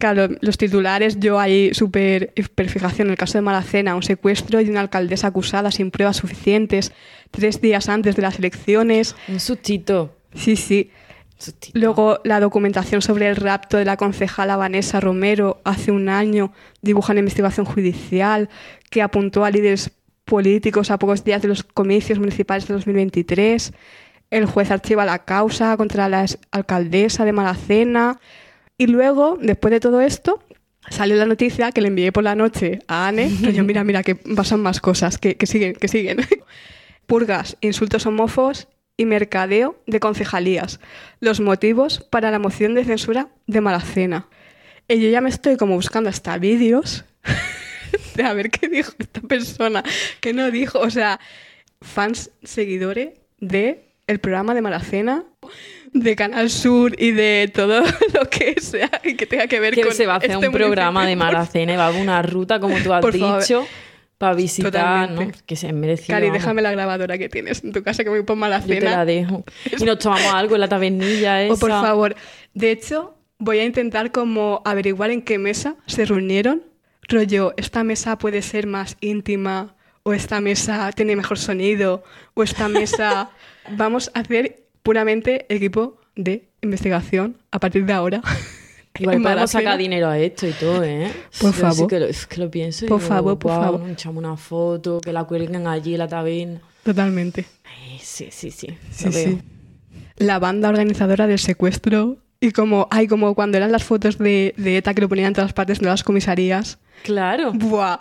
Claro, los titulares, yo ahí súper hiperfijación. En el caso de Maracena, un secuestro de una alcaldesa acusada sin pruebas suficientes 3 días antes de las elecciones. Un sustito. Sí. Sustito. Luego, la documentación sobre el rapto de la concejala Vanessa Romero hace un año dibuja una investigación judicial que apuntó a líderes políticos a pocos días de los comicios municipales de 2023. El juez archiva la causa contra la alcaldesa de Maracena. Y luego, después de todo esto, salió la noticia que le envié por la noche a Anne. Que yo, mira, que pasan más cosas, que siguen. Purgas, insultos homófobos y mercadeo de concejalías. Los motivos para la moción de censura de Maracena. Y yo ya me estoy como buscando hasta vídeos de a ver qué dijo esta persona, qué no dijo. O sea, fans, seguidores de el programa de Maracena, de Canal Sur y de todo lo que sea y que tenga que ver con se va a hacer un programa de Maracena y va a haber una ruta, como tú has dicho, para visitar. Totalmente. ¿No? Que se merece. Cari, déjame la grabadora que tienes en tu casa, que me voy por Maracena. Yo te la dejo. Y nos tomamos algo en la tabernilla esa. O por favor. De hecho, voy a intentar como averiguar en qué mesa se reunieron. Rollo, esta mesa puede ser más íntima, o esta mesa tiene mejor sonido, o esta mesa... Vamos a hacer puramente equipo de investigación a partir de ahora. Igual podemos sacar dinero a esto y todo, ¿eh? Por favor. Sí que lo pienso. Por favor. Echamos una foto, que la cuelguen allí en la taberna. Totalmente. Sí. Sí. La banda organizadora del secuestro y como cuando eran las fotos de ETA que lo ponían en todas partes de las comisarías. Claro. Buah.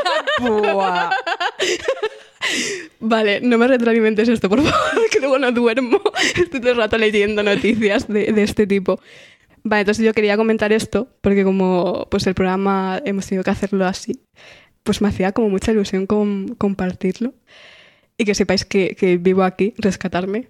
Vale, no me retroalimentes esto, por favor, que luego no duermo. Estoy todo el rato leyendo noticias de este tipo. Vale, entonces yo quería comentar esto, porque como pues el programa hemos tenido que hacerlo así, pues me hacía como mucha ilusión compartirlo. Y que sepáis que vivo aquí, rescatarme.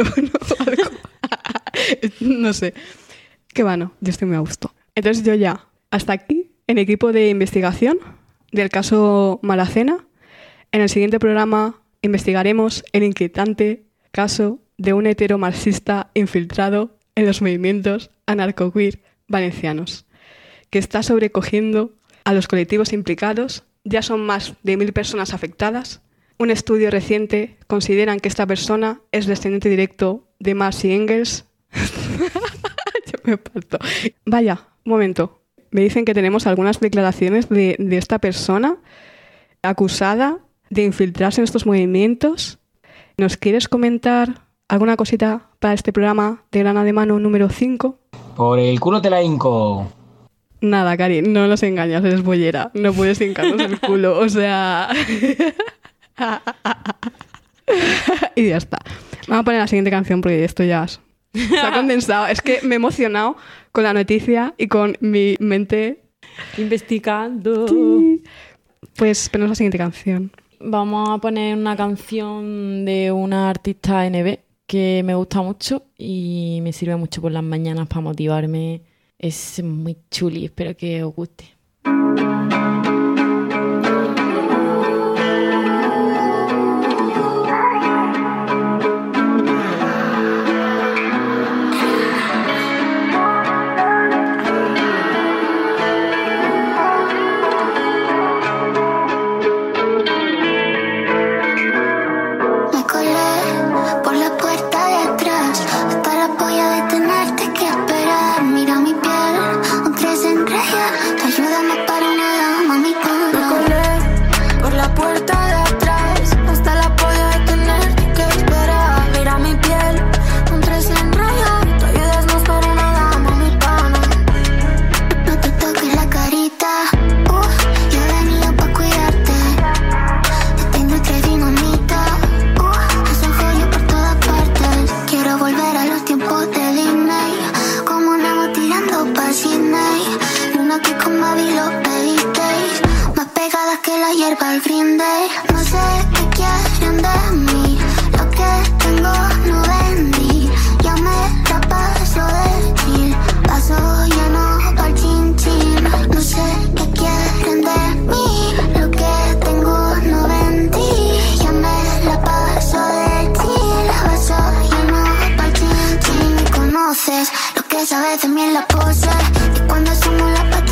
No sé. Que bueno, yo estoy muy a gusto. Entonces yo ya, hasta aquí, en equipo de investigación del caso Maracena. En el siguiente programa investigaremos el inquietante caso de un hetero marxista infiltrado en los movimientos anarcoqueer valencianos, que está sobrecogiendo a los colectivos implicados. Ya son más de 1.000 personas afectadas. Un estudio reciente consideran que esta persona es descendiente directo de Marx y Engels. Yo me parto. Vaya, un momento. Me dicen que tenemos algunas declaraciones de esta persona acusada de infiltrarse en estos movimientos. ¿Nos quieres comentar alguna cosita para este programa de Grana de Mano número 5? Por el culo te la hinco. Nada, Cari, no nos engañas, eres bollera. No puedes hincarnos el culo, o sea... Y ya está. Vamos a poner la siguiente canción porque esto ya se ha condensado. Es que me he emocionado con la noticia y con mi mente... investigando. Sí. Pues ponemos la siguiente canción. Vamos a poner una canción de una artista NB que me gusta mucho y me sirve mucho por las mañanas para motivarme. Es muy chuli, espero que os guste. No sé qué quieren de mí, lo que tengo no vendí. Ya me la paso de chill, paso ya no pa'l chin chin. No sé qué quieren de mí, lo que tengo no vendí. Ya me la paso de chill, paso ya no pa'l chin chin. Y conoces lo que sabes de mí en la pose, y cuando somos la patria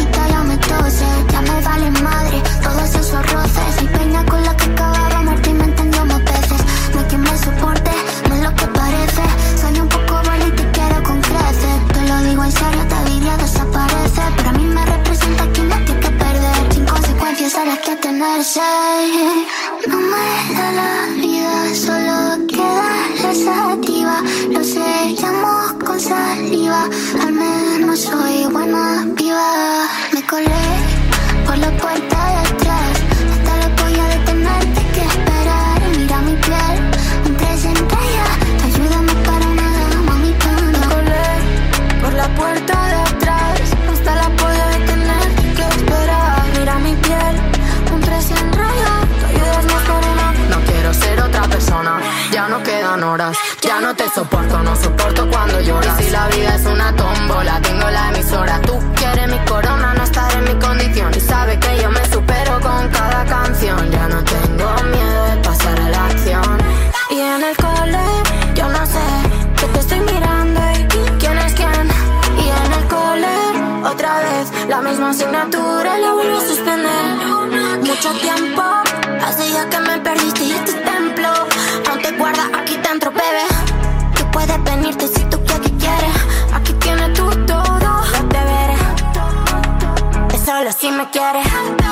solo hay que tenerse. No me da la vida, solo queda la sativa. Lo sellamos con saliva, al menos soy buena viva. Me colé por la puerta de atrás, hasta la polla de tenerte que esperar. Mira mi piel, un 3 en raya, ayúdame para nada, mamita. Me colé por la puerta de atrás, hasta la polla de tenerte que esperar. Mira mi piel, un 3 en raya, ayúdame para nada. No quiero ser otra persona, ya no quedan horas. Ya no te soporto, no soporto cuando lloras. Y si la vida es una tómbola, tengo la emisora. Tú quieres mi corona, no estar en mi condición. Y sabes que yo me supero con cada canción. Ya no tengo miedo de pasar a la acción. Y en el cole, yo no sé, que te estoy mirando y quién es quién. Y en el cole, otra vez, la misma asignatura la vuelvo a suspender. Mucho tiempo, hace ya que me perdiste y este templo aún te guarda aquí dentro, bebé. Tú puedes venirte si tú quieres. Aquí tienes tú todo, los deberes. Es solo si me quieres.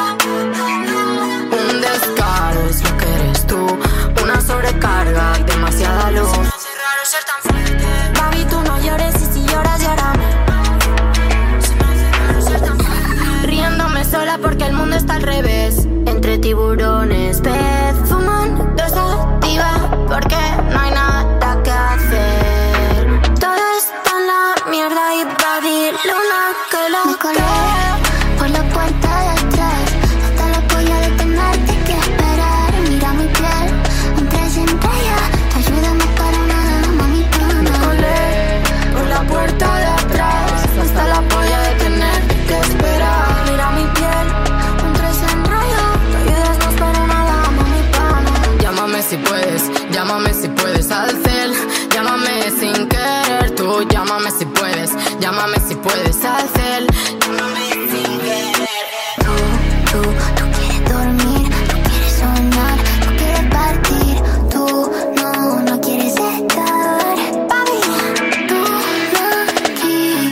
Un descaro es lo que eres tú. Una sobrecarga, demasiada luz. Se me hace raro ser tan fuerte. Baby, tú no llores y si lloras, llórame. Se me hace raro ser tan fuerte. Riéndome sola porque el mundo está al revés. Entre tiburones, pez, fumando sativa, porque no hay nada que hacer. Todo está en la mierda y va a decirle una que lo me colé por la puerta de atrás, hasta la polla de tenerte que esperar. Mira mi piel, un 3 en raya, ayúdame para nada, mamita. Me colé por la puerta de atrás, hasta la polla de tenerte que esperar. Mira mi piel, un 3 en raya, te ayudas no para nada, mamita. Llámame si puedes al cel. Llámame sin querer, tú llámame si puedes al cel. Llámame sin querer. Tú quieres dormir, tú quieres soñar, tú quieres partir, tú no quieres estar. Papi, tú no aquí.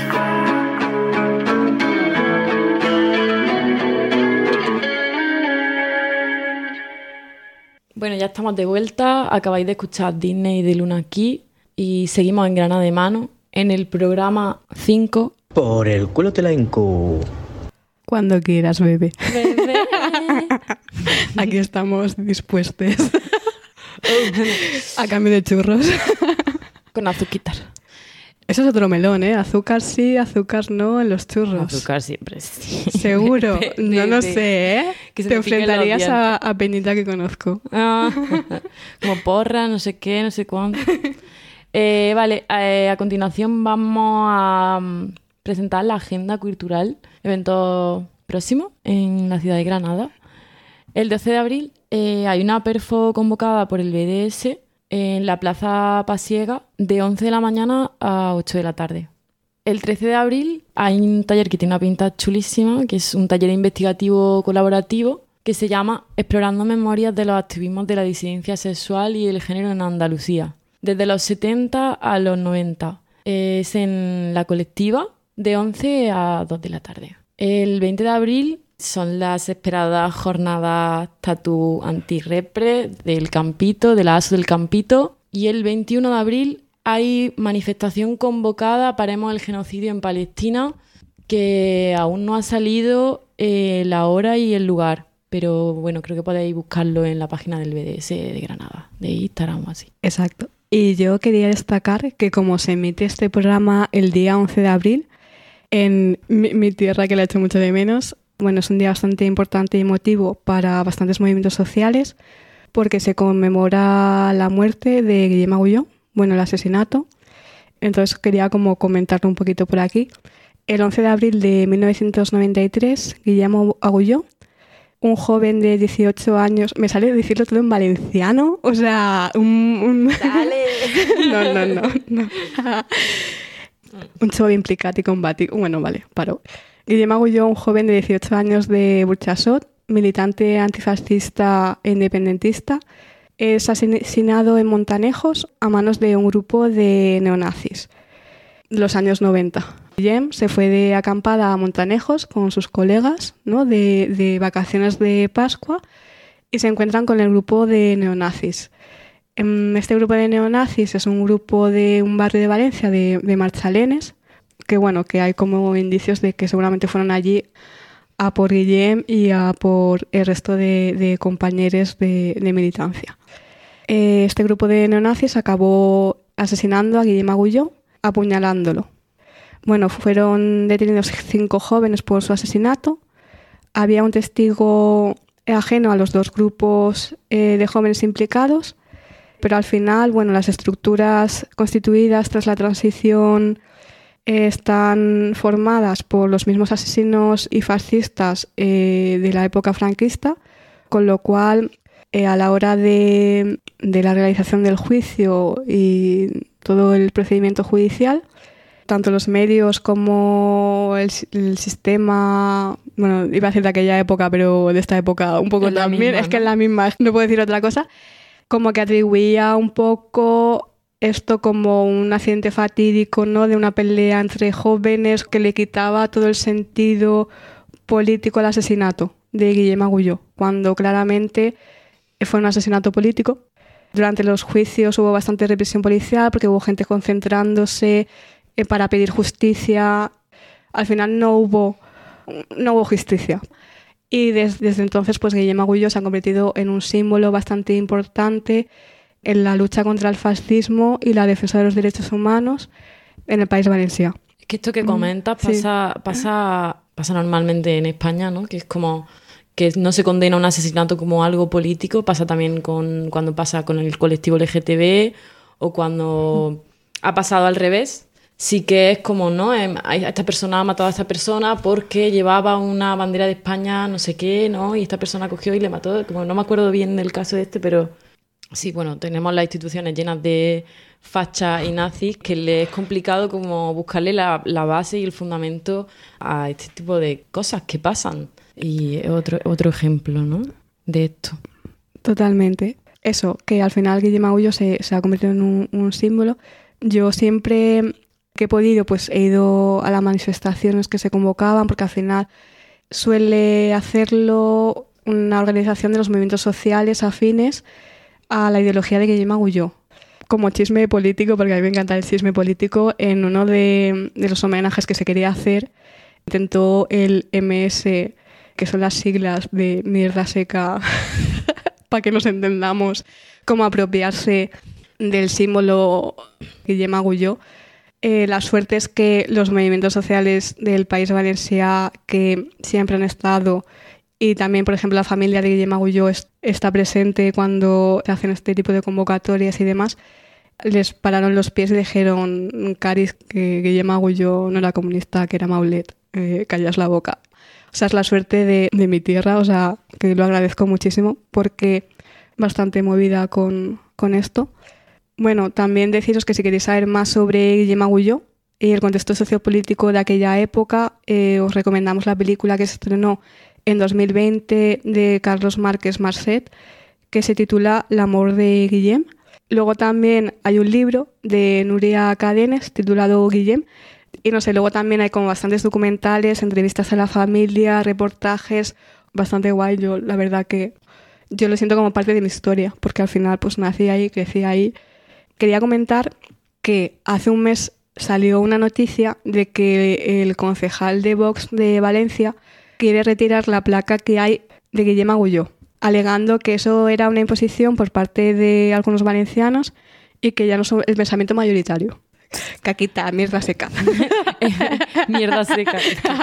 Bueno, ya estamos de vuelta. Acabáis de escuchar Disney de Luna aquí y seguimos en Granada de Mano en el programa 5. Por el culo te la hinco. Cuando quieras, bebé. Aquí estamos dispuestos a cambio de churros. Con azuquitar. Eso es otro melón, ¿eh? Azúcar sí, azúcar no en los churros. Azúcar siempre sí. Seguro. No lo sé, ¿eh? Que se te me piquen enfrentarías los a Peñita que conozco. Como porra, no sé qué, no sé cuánto. Vale, a continuación vamos a presentar la agenda cultural, evento próximo en la ciudad de Granada. El 12 de abril hay una perfo convocada por el BDS en la Plaza Pasiega de 11 de la mañana a 8 de la tarde. El 13 de abril hay un taller que tiene una pinta chulísima, que es un taller investigativo colaborativo que se llama Explorando memorias de los activismos de la disidencia sexual y el género en Andalucía, desde los 70 a los 90. Es en la Colectiva de 11 a 2 de la tarde. El 20 de abril son las esperadas jornadas Tatú Antirrepre del Campito, de la ASO del Campito. Y el 21 de abril hay manifestación convocada Paremos el genocidio en Palestina, que aún no ha salido la hora y el lugar. Pero bueno, creo que podéis buscarlo en la página del BDS de Granada, de Instagram o así. Exacto. Y yo quería destacar que como se emite este programa el día 11 de abril, en mi tierra, que la he hecho mucho de menos, bueno, es un día bastante importante y emotivo para bastantes movimientos sociales, porque se conmemora la muerte de Guillem Agulló, bueno, el asesinato. Entonces quería como comentarlo un poquito por aquí. El 11 de abril de 1993, Guillem Agulló, un joven de 18 años... Me sale decirlo todo en valenciano, o sea, Dale. No. Un joven implicat y combatit. Bueno, vale, paro. Guillem Agulló, un joven de 18 años de Burxassot, militante antifascista e independentista, es asesinado en Montanejos a manos de un grupo de neonazis. Los años 90. Guillem se fue de acampada a Montanejos con sus colegas, ¿no? de vacaciones de Pascua, y se encuentran con el grupo de neonazis. Este grupo de neonazis es un grupo de un barrio de Valencia, de Marchalenes, que hay como indicios de que seguramente fueron allí a por Guillem y a por el resto de compañeros de militancia. Este grupo de neonazis acabó asesinando a Guillem Agulló, apuñalándolo. Bueno, fueron detenidos 5 jóvenes por su asesinato. Había un testigo ajeno a los 2 grupos de jóvenes implicados, pero al final, las estructuras constituidas tras la transición están formadas por los mismos asesinos y fascistas de la época franquista, con lo cual a la hora de la realización del juicio y todo el procedimiento judicial, tanto los medios como el sistema, iba a decir de aquella época, pero de esta época un poco también, misma, es que es la misma, no puedo decir otra cosa, como que atribuía un poco esto como un accidente fatídico, ¿no? De una pelea entre jóvenes que le quitaba todo el sentido político al asesinato de Guillem Agulló, cuando claramente fue un asesinato político. Durante los juicios hubo bastante represión policial porque hubo gente concentrándose para pedir justicia. Al final no hubo justicia. Y desde entonces, pues Guillem Agulló se ha convertido en un símbolo bastante importante en la lucha contra el fascismo y la defensa de los derechos humanos en el País Valencià. Es que esto que comentas pasa normalmente en España, ¿no? Que es como que no se condena un asesinato como algo político, pasa también cuando pasa con el colectivo LGTB o cuando ha pasado al revés. Sí que es como, ¿no? Esta persona ha matado a esta persona porque llevaba una bandera de España, no sé qué, ¿no? Y esta persona cogió y le mató. Como no me acuerdo bien del caso de pero sí, tenemos las instituciones llenas de fachas y nazis que le es complicado como buscarle la base y el fundamento a este tipo de cosas que pasan. Y otro ejemplo, ¿no? De esto. Totalmente. Eso, que al final Guillem Agulló se ha convertido en un símbolo. Yo siempre que he podido, pues he ido a las manifestaciones que se convocaban, porque al final suele hacerlo una organización de los movimientos sociales afines a la ideología de Guillem Agulló. Como chisme político, porque a mí me encanta el chisme político, en uno de los homenajes que se quería hacer, intentó el MS, que son las siglas de mierda seca, para que nos entendamos, como apropiarse del símbolo Guillem Agulló. La suerte es que los movimientos sociales del País Valencià, que siempre han estado, y también, por ejemplo, la familia de Guillem Agulló está presente cuando se hacen este tipo de convocatorias y demás, les pararon los pies y dijeron, Caris, que Guillem Agulló no era comunista, que era Maulet, callas la boca. O sea, es la suerte de mi tierra, o sea, que lo agradezco muchísimo porque bastante movida con esto. Bueno, también deciros que si queréis saber más sobre Guillem Agulló y el contexto sociopolítico de aquella época, os recomendamos la película que se estrenó en 2020 de Carlos Márquez Marcet, que se titula L'amor de Guillem. Luego también hay un libro de Núria Cadenes titulado Guillem. Y no sé, luego también hay como bastantes documentales, entrevistas a la familia, reportajes, bastante guay. Yo la verdad que yo lo siento como parte de mi historia, porque al final pues nací ahí, crecí ahí. Quería comentar que hace un mes salió una noticia de que el concejal de Vox de Valencia quiere retirar la placa que hay de Guillem Agulló, alegando que eso era una imposición por parte de algunos valencianos y que ya no es el pensamiento mayoritario. Caquita, mierda seca. Mierda seca.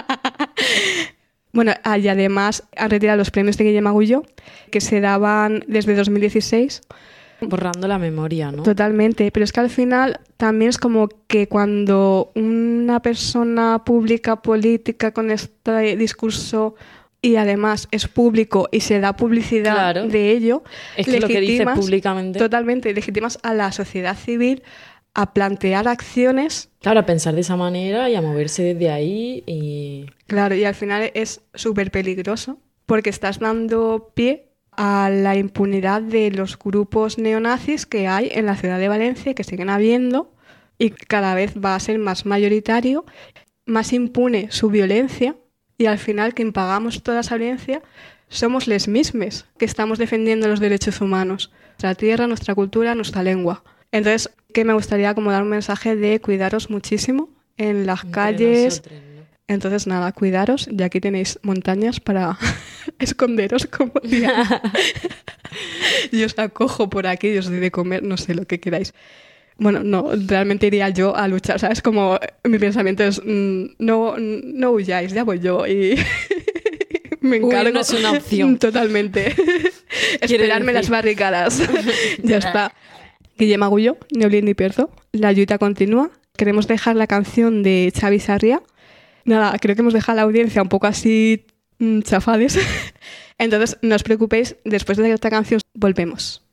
Bueno, y además han retirado los premios de Guillem Agulló, que se daban desde 2016. Borrando la memoria, ¿no? Totalmente, pero es que al final también es como que cuando una persona pública, política, con este discurso y además es público y se da publicidad claro. de ello, es que lo que dice públicamente. Totalmente, legitimas a la sociedad civil a plantear acciones. Claro, a pensar de esa manera y a moverse desde ahí. Y claro, y al final es súper peligroso porque estás dando pie a la impunidad de los grupos neonazis que hay en la ciudad de Valencia, que siguen habiendo y cada vez va a ser más mayoritario. más impune su violencia y al final quien pagamos toda esa violencia somos les mismes que estamos defendiendo los derechos humanos, nuestra tierra, nuestra cultura, nuestra lengua. Entonces, que me gustaría como dar un mensaje de cuidaros muchísimo en las calles. Nosotros, ¿no? Entonces, nada, cuidaros y aquí tenéis montañas para esconderos como Diana. Yo os acojo por aquí y os doy de comer, no sé lo que queráis. Bueno, no, realmente iría yo a luchar, ¿sabes? Como mi pensamiento es, no huyáis, ya voy yo y me encargo. Uy, no es una opción. Totalmente. Esperarme las barricadas. Ya está. Guillem Agulló, ni olvido ni pierdo. La lluita continúa. Queremos dejar la canción de Xavi Sarria. Nada, creo que hemos dejado a la audiencia un poco así chafades. Entonces, no os preocupéis, después de esta canción volvemos.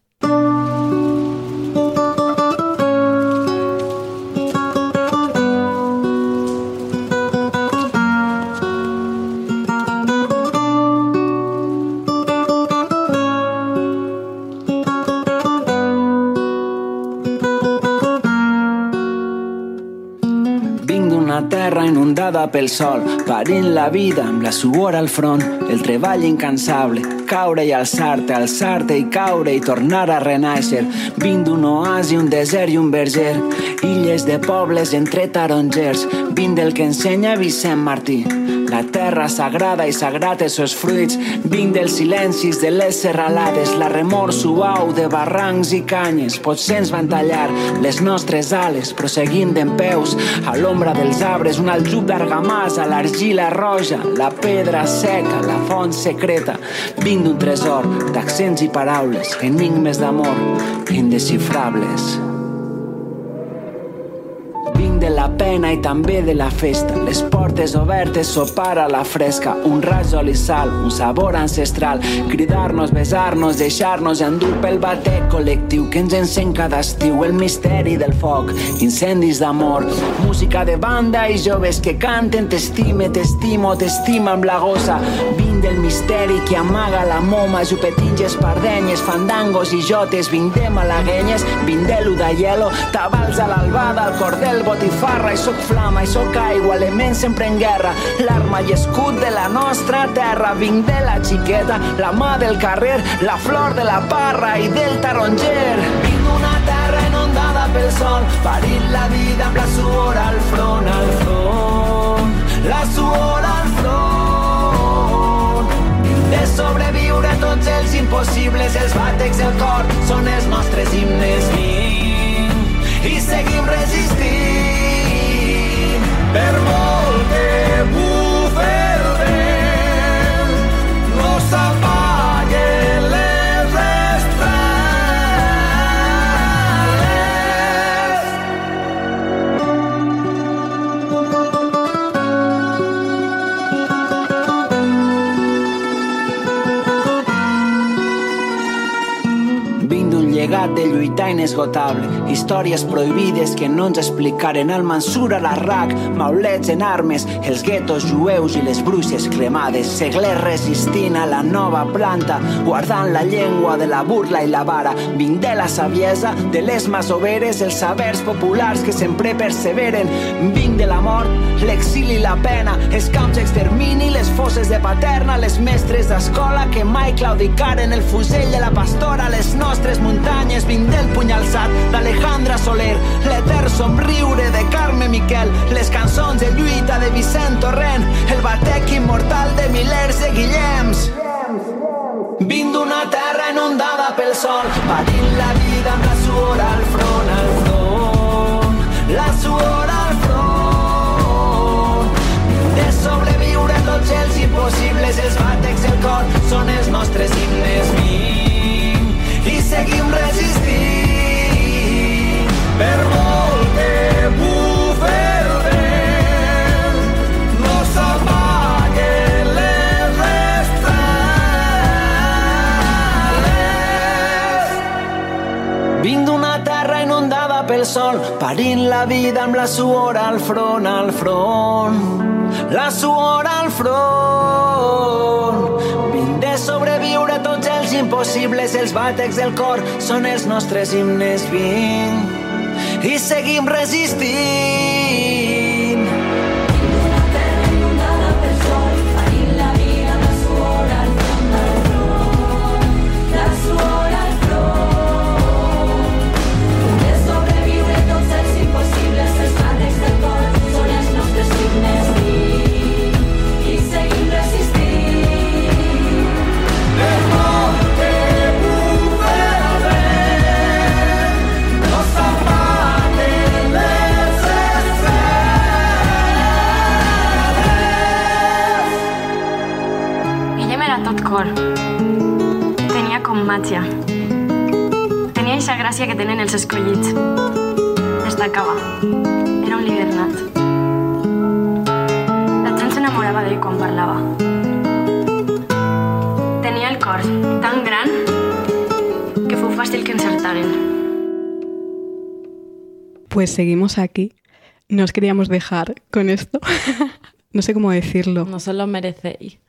Terra inundada pel sol, parint la vida amb la suor al front, el treball incansable, caure i alçar-te, alçar-te i caure i tornar a renaixer. Vinc d'un oasi, un desert i un verger, illes de pobles entre tarongers. Vinc del que ensenya Vicent Martí, la terra sagrada i sagrat els seus fruits. Vinc dels silencis de les serralades, la remor suau de barrancs i canyes. Potser ens van tallar les nostres ales, però seguim dempeus a l'ombra dels arbres, un aljub d'argamassa, l'argila roja, la pedra seca, la font secreta. Vinc d'un tresor d'accents i paraules, enigmes d'amor indesxifrables. Vinc de la pena i també de la festa, les portes obertes, sopar a la fresca, un raig d'oli sal, un sabor ancestral, cridar-nos, besar-nos, deixar-nos endur pel batec col·lectiu que ens encén cada estiu, el misteri del foc, incendis d'amor, música de banda i joves que canten t'estime, t'estimo, t'estima amb la gossa. Vinc del misteri que amaga la moma, jupetins i espardenyes, fandangos i jotes, vinc de malaguenyes, vinc de l'Udaielo, tabals a l'albada, al cordel, botifarra, i soc flama, i soc aigua, element sempre en guerra, l'arma i escut de la nostra terra. Vinc de la xiqueta, la mà del carrer, la flor de la parra i del taronger. Vinc d'una terra inundada pel sol, parint la vida amb la suor al front, la suor al front. Vinc de sobreviure tots els impossibles, els bàtecs del cor són els nostres himnes. Vinc i seguim resistint. Per molt que bufe el vent, no s'apaguen les estrelles. Vinc d'un llegat de lluitar inesgotable, històries prohibides que no ens explicaren, al Mansur a l'Arraq, maulets en armes, els guetos jueus i les bruixes cremades, seglers resistint a la nova planta, guardant la llengua de la burla i la vara. Vinc de la saviesa, de les masoveres, els sabers populars que sempre perseveren. Vinc de la mort, l'exili i la pena, els camps d'extermini, les fosses de Paterna, les mestres d'escola que mai claudicaren, el fusell de la pastora, les nostres muntanyes. Vinc del puny alçat d'Alejandra Soler, l'etern somriure de Carme Miquel, les cançons de lluita de Vicent Torrent, el batec immortal de milers de Guillems. Vinc d'una terra inundada pel sol, patint la vida amb la suor al front, la suor al front. De sobreviure tots els impossibles, els batecs del cor són els nostres himnes. Vinc i seguim resistint. Per molt que bufe el vent, no s'apaguen les estrelles. Vinc d'una terra inundada pel sol, parint la vida amb la suor al front, la suor al front. Vinc de sobreviure tots els impossibles, els bàtecs del cor són els nostres himnes. Vinc i seguim resistint. Tenia com màgia. Tenia eixa gràcia que tenen els escollits. Destacava. Era un líder nat. La gent s'enamorava d'ell quan parlava. Tenia el cor tan gran que fou fàcil que encertaren. Pues seguimos aquí. No os queríamos dejar con esto. No sé cómo decirlo. No se lo merecéis.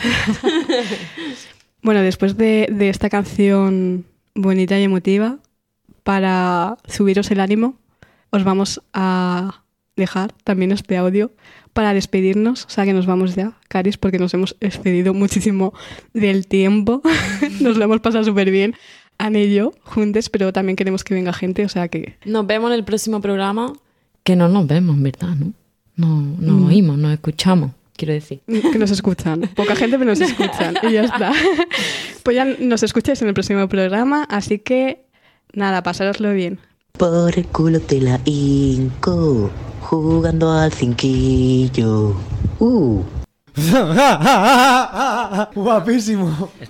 Bueno, después de esta canción bonita y emotiva, para subiros el ánimo, os vamos a dejar también este audio para despedirnos. O sea que nos vamos ya, Caris, porque nos hemos excedido muchísimo del tiempo. Nos lo hemos pasado súper bien, Ana y yo, juntos, pero también queremos que venga gente, o sea que... Nos vemos en el próximo programa, que no nos vemos, ¿verdad? No oímos, nos escuchamos, quiero decir. Que nos escuchan. Poca gente, pero nos escuchan. Y ya está. Pues ya nos escucháis en el próximo programa, así que nada, pasároslo bien. Por el culo te la hinco, jugando al cinquillo. Guapísimo.